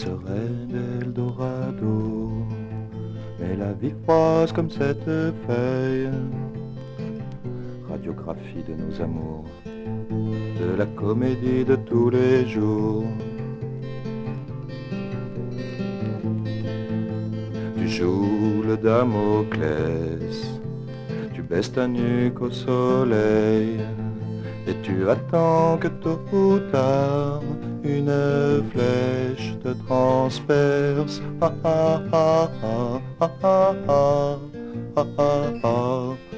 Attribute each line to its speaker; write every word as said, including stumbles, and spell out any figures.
Speaker 1: serait d'Eldorado. Mais la vie froisse comme cette feuille, radiographie de nos amours, de la comédie de tous les jours. Tu joues le Damoclès, tu baisses ta nuque au soleil, et tu attends que tôt ou tard une flèche te transperce. Ah ah ah ah ah ah ah ah ah.